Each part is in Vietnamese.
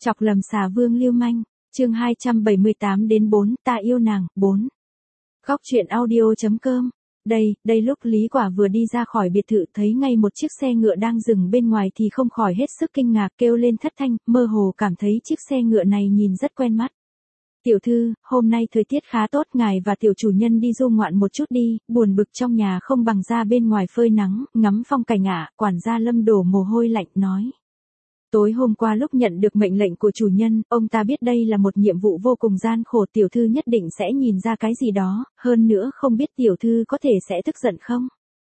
Chọc lầm xà vương lưu manh, chương 278 đến 4, ta yêu nàng, 4. Góc truyện audio.com. Đây lúc Lý Quả vừa đi ra khỏi biệt thự thấy ngay một chiếc xe ngựa đang dừng bên ngoài thì không khỏi hết sức kinh ngạc kêu lên thất thanh, mơ hồ cảm thấy chiếc xe ngựa này nhìn rất quen mắt. Tiểu thư, hôm nay thời tiết khá tốt, ngài và tiểu chủ nhân đi du ngoạn một chút đi, buồn bực trong nhà không bằng ra bên ngoài phơi nắng, ngắm phong cảnh ạ. Quản gia Lâm đổ mồ hôi lạnh nói. Tối hôm qua lúc nhận được mệnh lệnh của chủ nhân, ông ta biết đây là một nhiệm vụ vô cùng gian khổ, tiểu thư nhất định sẽ nhìn ra cái gì đó, hơn nữa không biết tiểu thư có thể sẽ tức giận không?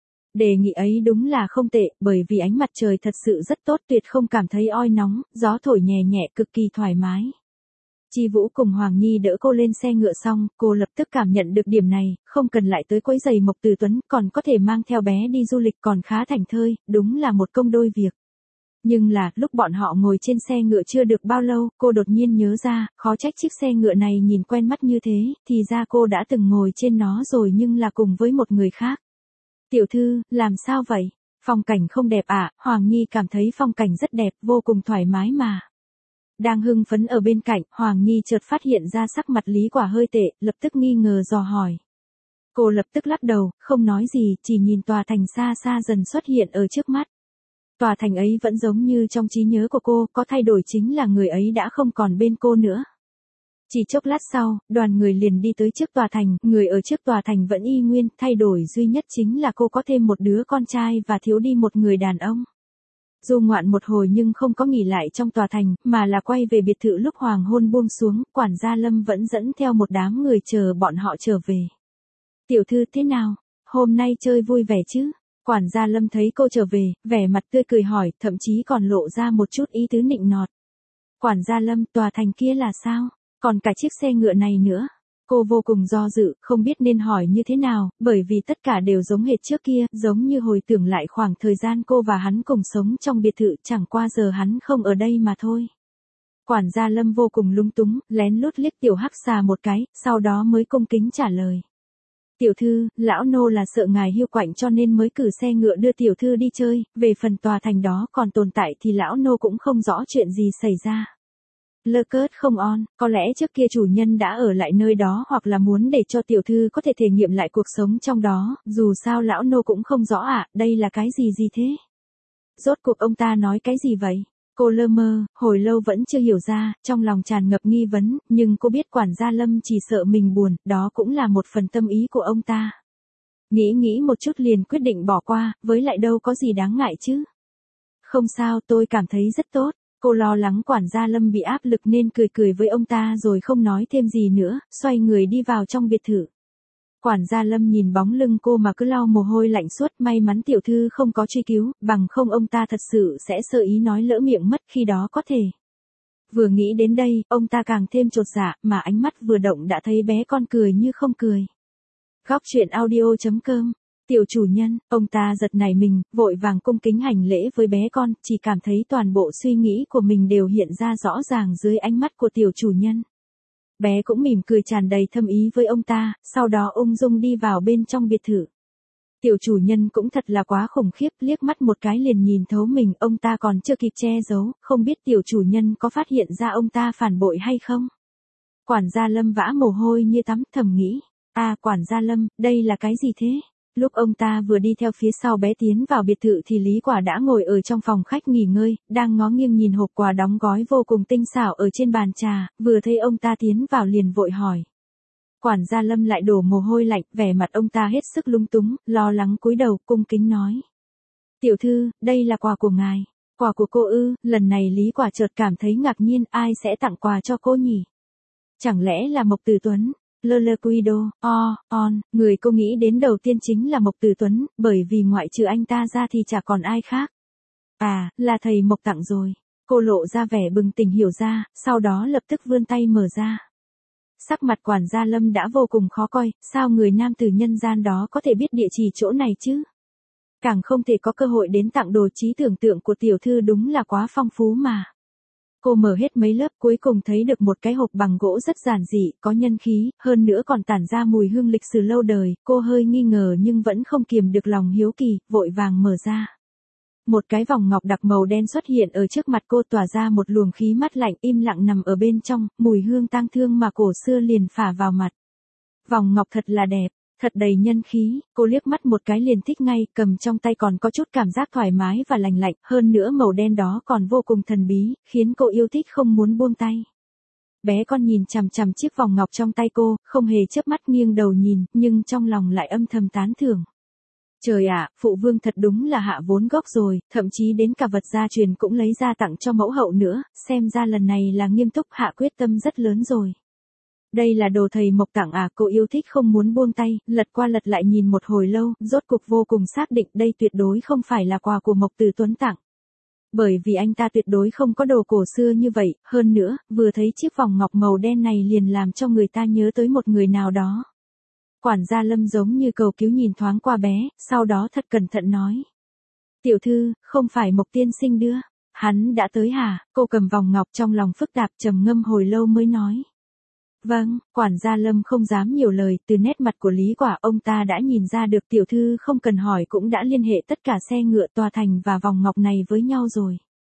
Đề nghị ấy đúng là không tệ, bởi vì ánh mặt trời thật sự rất tốt, tuyệt không cảm thấy oi nóng, gió thổi nhẹ nhẹ cực kỳ thoải mái. Chi Vũ cùng Hoàng Nhi đỡ cô lên xe ngựa xong, cô lập tức cảm nhận được điểm này, không cần lại tới quấy giày Mộc Từ Tuấn, còn có thể mang theo bé đi du lịch còn khá thành thơi, đúng là một công đôi việc. Nhưng là, lúc bọn họ ngồi trên xe ngựa chưa được bao lâu, cô đột nhiên nhớ ra, khó trách chiếc xe ngựa này nhìn quen mắt như thế, thì ra cô đã từng ngồi trên nó rồi nhưng là cùng với một người khác. Tiểu thư, làm sao vậy? Phong cảnh không đẹp à? Hoàng Nhi cảm thấy phong cảnh rất đẹp, vô cùng thoải mái mà. Đang hưng phấn ở bên cạnh, Hoàng Nhi chợt phát hiện ra sắc mặt Lý Quả hơi tệ, lập tức nghi ngờ dò hỏi. Cô lập tức lắc đầu, không nói gì, chỉ nhìn tòa thành xa xa dần xuất hiện ở trước mắt. Tòa thành ấy vẫn giống như trong trí nhớ của cô, có thay đổi chính là người ấy đã không còn bên cô nữa. Chỉ chốc lát sau, đoàn người liền đi tới trước tòa thành, người ở trước tòa thành vẫn y nguyên, thay đổi duy nhất chính là cô có thêm một đứa con trai và thiếu đi một người đàn ông. Du ngoạn một hồi nhưng không có nghỉ lại trong tòa thành, mà là quay về biệt thự lúc hoàng hôn buông xuống, quản gia Lâm vẫn dẫn theo một đám người chờ bọn họ trở về. Tiểu thư thế nào? Hôm nay chơi vui vẻ chứ? Quản gia Lâm thấy cô trở về, vẻ mặt tươi cười hỏi, thậm chí còn lộ ra một chút ý tứ nịnh nọt. Quản gia Lâm, tòa thành kia là sao? Còn cả chiếc xe ngựa này nữa. Cô vô cùng do dự, không biết nên hỏi như thế nào, bởi vì tất cả đều giống hệt trước kia, giống như hồi tưởng lại khoảng thời gian cô và hắn cùng sống trong biệt thự, chẳng qua giờ hắn không ở đây mà thôi. Quản gia Lâm vô cùng lúng túng, lén lút liếc tiểu hắc xà một cái, sau đó mới cung kính trả lời. Tiểu thư, lão nô là sợ ngài hiu quạnh cho nên mới cử xe ngựa đưa tiểu thư đi chơi, về phần tòa thành đó còn tồn tại thì lão nô cũng không rõ chuyện gì xảy ra. Lơ cớt không on, có lẽ trước kia chủ nhân đã ở lại nơi đó hoặc là muốn để cho tiểu thư có thể thể nghiệm lại cuộc sống trong đó, dù sao lão nô cũng không rõ ạ, đây là cái gì thế? Rốt cuộc ông ta nói cái gì vậy? Cô lơ mơ, hồi lâu vẫn chưa hiểu ra, trong lòng tràn ngập nghi vấn, nhưng cô biết quản gia Lâm chỉ sợ mình buồn, đó cũng là một phần tâm ý của ông ta. Nghĩ một chút liền quyết định bỏ qua, với lại đâu có gì đáng ngại chứ. Không sao, tôi cảm thấy rất tốt. Cô lo lắng quản gia Lâm bị áp lực nên cười với ông ta rồi không nói thêm gì nữa, xoay người đi vào trong biệt thự. Quản gia Lâm nhìn bóng lưng cô mà cứ lau mồ hôi lạnh suốt, may mắn tiểu thư không có truy cứu, bằng không ông ta thật sự sẽ sơ ý nói lỡ miệng mất khi đó có thể. Vừa nghĩ đến đây, ông ta càng thêm chột dạ, mà ánh mắt vừa động đã thấy bé con cười như không cười. Góc truyện audio.com. Tiểu chủ nhân, ông ta giật nảy mình, vội vàng cung kính hành lễ với bé con, chỉ cảm thấy toàn bộ suy nghĩ của mình đều hiện ra rõ ràng dưới ánh mắt của tiểu chủ nhân. Bé cũng mỉm cười tràn đầy thâm ý với ông ta, sau đó ung dung đi vào bên trong biệt thự. Tiểu chủ nhân cũng thật là quá khủng khiếp, liếc mắt một cái liền nhìn thấu mình, ông ta còn chưa kịp che giấu, không biết tiểu chủ nhân có phát hiện ra ông ta phản bội hay không. Quản gia Lâm vã mồ hôi như tắm, thầm nghĩ, quản gia Lâm, đây là cái gì thế? Lúc ông ta vừa đi theo phía sau bé tiến vào biệt thự thì Lý Quả đã ngồi ở trong phòng khách nghỉ ngơi, đang ngó nghiêng nhìn hộp quà đóng gói vô cùng tinh xảo ở trên bàn trà, vừa thấy ông ta tiến vào liền vội hỏi. Quản gia Lâm lại đổ mồ hôi lạnh, vẻ mặt ông ta hết sức lung túng, lo lắng cúi đầu, cung kính nói. Tiểu thư, đây là quà của ngài. Quà của cô ư? Lần này Lý Quả chợt cảm thấy ngạc nhiên, ai sẽ tặng quà cho cô nhỉ? Chẳng lẽ là Mộc Từ Tuấn? Lơ Guido, người cô nghĩ đến đầu tiên chính là Mộc Từ Tuấn, bởi vì ngoại trừ anh ta ra thì chả còn ai khác. Là thầy Mộc tặng rồi. Cô lộ ra vẻ bừng tỉnh hiểu ra, sau đó lập tức vươn tay mở ra. Sắc mặt quản gia Lâm đã vô cùng khó coi, sao người nam tử nhân gian đó có thể biết địa chỉ chỗ này chứ? Càng không thể có cơ hội đến tặng đồ, trí tưởng tượng của tiểu thư đúng là quá phong phú mà. Cô mở hết mấy lớp cuối cùng thấy được một cái hộp bằng gỗ rất giản dị, có nhân khí, hơn nữa còn tản ra mùi hương lịch sử lâu đời, cô hơi nghi ngờ nhưng vẫn không kiềm được lòng hiếu kỳ, vội vàng mở ra. Một cái vòng ngọc đặc màu đen xuất hiện ở trước mặt cô, tỏa ra một luồng khí mát lạnh, im lặng nằm ở bên trong, mùi hương tang thương mà cổ xưa liền phả vào mặt. Vòng ngọc thật là đẹp, thật đầy nhân khí, cô liếc mắt một cái liền thích ngay, cầm trong tay còn có chút cảm giác thoải mái và lành lạnh, hơn nữa màu đen đó còn vô cùng thần bí, khiến cô yêu thích không muốn buông tay. Bé con nhìn chằm chằm chiếc vòng ngọc trong tay cô, không hề chớp mắt, nghiêng đầu nhìn, nhưng trong lòng lại âm thầm tán thưởng. Trời ạ, phụ vương thật đúng là hạ vốn gốc rồi, thậm chí đến cả vật gia truyền cũng lấy ra tặng cho mẫu hậu nữa, xem ra lần này là nghiêm túc, hạ quyết tâm rất lớn rồi. Đây là đồ thầy Mộc tặng à, cô yêu thích không muốn buông tay, lật qua lật lại nhìn một hồi lâu, rốt cục vô cùng xác định đây tuyệt đối không phải là quà của Mộc Từ Tuấn tặng. Bởi vì anh ta tuyệt đối không có đồ cổ xưa như vậy, hơn nữa, vừa thấy chiếc vòng ngọc màu đen này liền làm cho người ta nhớ tới một người nào đó. Quản gia Lâm giống như cầu cứu nhìn thoáng qua bé, sau đó thật cẩn thận nói. Tiểu thư, không phải Mộc tiên sinh đưa, hắn đã tới hả? Cô cầm vòng ngọc trong lòng phức tạp, trầm ngâm hồi lâu mới nói. Vâng, quản gia Lâm không dám nhiều lời, từ nét mặt của Lý Quả ông ta đã nhìn ra được tiểu thư không cần hỏi cũng đã liên hệ tất cả xe ngựa tòa thành và vòng ngọc này với nhau rồi.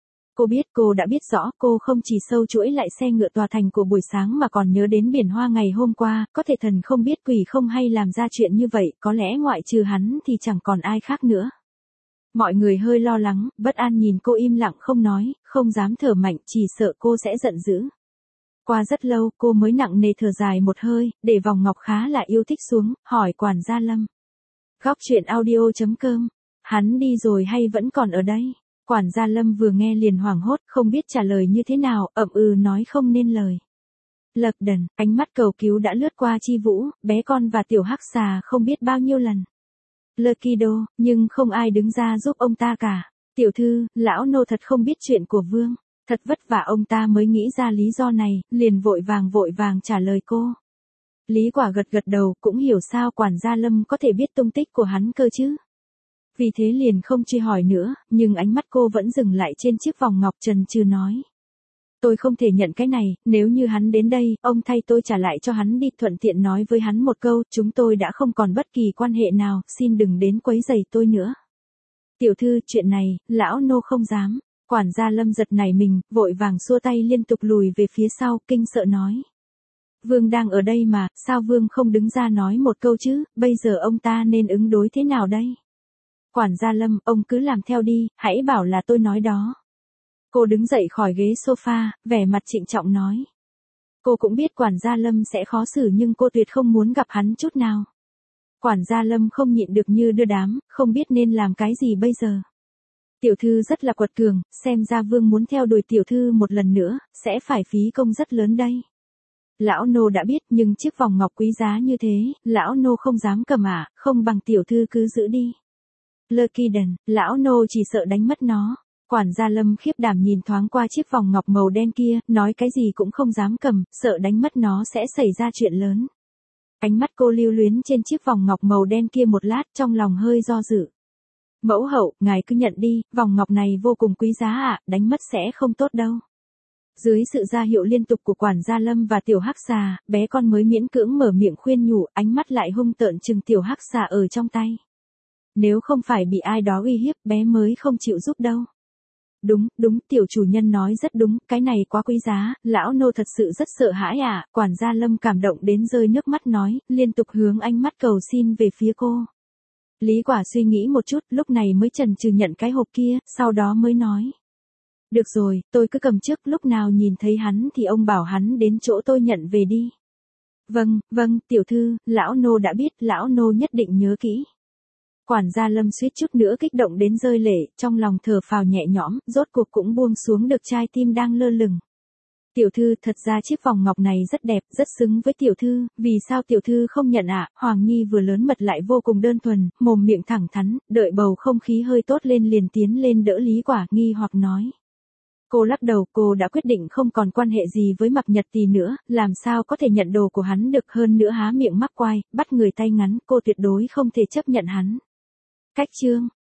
Cô đã biết rõ, cô không chỉ sâu chuỗi lại xe ngựa tòa thành của buổi sáng mà còn nhớ đến biển hoa ngày hôm qua, có thể thần không biết quỷ không hay làm ra chuyện như vậy, có lẽ ngoại trừ hắn thì chẳng còn ai khác nữa. Mọi người hơi lo lắng, bất an nhìn cô im lặng không nói, không dám thở mạnh, chỉ sợ cô sẽ giận dữ. Qua rất lâu, cô mới nặng nề thở dài một hơi, để vòng ngọc khá là yêu thích xuống, hỏi quản gia Lâm. Góc truyện audio.com, hắn đi rồi hay vẫn còn ở đây? Quản gia Lâm vừa nghe liền hoảng hốt, không biết trả lời như thế nào, ậm ừ nói không nên lời. Lật đần, ánh mắt cầu cứu đã lướt qua Chi Vũ, bé con và tiểu hắc xà không biết bao nhiêu lần. Lucky Do, nhưng không ai đứng ra giúp ông ta cả. Tiểu thư, lão nô thật không biết chuyện của vương. Thật vất vả ông ta mới nghĩ ra lý do này, liền vội vàng trả lời cô. Lý Quả gật gật đầu, cũng hiểu sao quản gia Lâm có thể biết tung tích của hắn cơ chứ. Vì thế liền không truy hỏi nữa, nhưng ánh mắt cô vẫn dừng lại trên chiếc vòng ngọc, chần chừ nói. Tôi không thể nhận cái này, nếu như hắn đến đây, ông thay tôi trả lại cho hắn đi, thuận tiện nói với hắn một câu, chúng tôi đã không còn bất kỳ quan hệ nào, xin đừng đến quấy rầy tôi nữa. Tiểu thư, chuyện này, lão nô không dám. Quản gia Lâm giật nảy mình, vội vàng xua tay liên tục lùi về phía sau, kinh sợ nói. Vương đang ở đây mà, sao Vương không đứng ra nói một câu chứ, bây giờ ông ta nên ứng đối thế nào đây? Quản gia Lâm, ông cứ làm theo đi, hãy bảo là tôi nói đó. Cô đứng dậy khỏi ghế sofa, vẻ mặt trịnh trọng nói. Cô cũng biết quản gia Lâm sẽ khó xử nhưng cô tuyệt không muốn gặp hắn chút nào. Quản gia Lâm không nhịn được như đưa đám, không biết nên làm cái gì bây giờ. Tiểu thư rất là quật cường, xem ra Vương muốn theo đuổi tiểu thư một lần nữa, sẽ phải phí công rất lớn đây. Lão nô đã biết nhưng chiếc vòng ngọc quý giá như thế, lão nô không dám cầm ạ, không bằng tiểu thư cứ giữ đi. Lucky đần, lão nô chỉ sợ đánh mất nó. Quản gia Lâm khiếp đảm nhìn thoáng qua chiếc vòng ngọc màu đen kia, nói cái gì cũng không dám cầm, sợ đánh mất nó sẽ xảy ra chuyện lớn. Ánh mắt cô lưu luyến trên chiếc vòng ngọc màu đen kia một lát, trong lòng hơi do dự. Mẫu hậu, ngài cứ nhận đi, vòng ngọc này vô cùng quý giá ạ, đánh mất sẽ không tốt đâu. Dưới sự ra hiệu liên tục của quản gia Lâm và tiểu hắc xà, bé con mới miễn cưỡng mở miệng khuyên nhủ, ánh mắt lại hung tợn chừng tiểu hắc xà ở trong tay. Nếu không phải bị ai đó uy hiếp, bé mới không chịu giúp đâu. Đúng, tiểu chủ nhân nói rất đúng, cái này quá quý giá, lão nô thật sự rất sợ hãi ạ, quản gia Lâm cảm động đến rơi nước mắt nói, liên tục hướng ánh mắt cầu xin về phía cô. Lý Quả suy nghĩ một chút, lúc này mới chần chừ nhận cái hộp kia, sau đó mới nói. Được rồi, tôi cứ cầm trước, lúc nào nhìn thấy hắn thì ông bảo hắn đến chỗ tôi nhận về đi. Vâng, tiểu thư, lão nô đã biết, lão nô nhất định nhớ kỹ. Quản gia Lâm suýt chút nữa kích động đến rơi lệ, trong lòng thở phào nhẹ nhõm, rốt cuộc cũng buông xuống được trái tim đang lơ lửng. Tiểu thư, thật ra chiếc vòng ngọc này rất đẹp, rất xứng với tiểu thư, vì sao tiểu thư không nhận ạ? Hoàng Nhi vừa lớn mật lại vô cùng đơn thuần, mồm miệng thẳng thắn, đợi bầu không khí hơi tốt lên liền tiến lên đỡ Lý Quả, nghi hoặc nói. Cô lắc đầu, cô đã quyết định không còn quan hệ gì với Mạc Nhật Tỳ nữa, làm sao có thể nhận đồ của hắn được, hơn nữa há miệng mắc quai, bắt người tay ngắn, cô tuyệt đối không thể chấp nhận hắn. Cách chương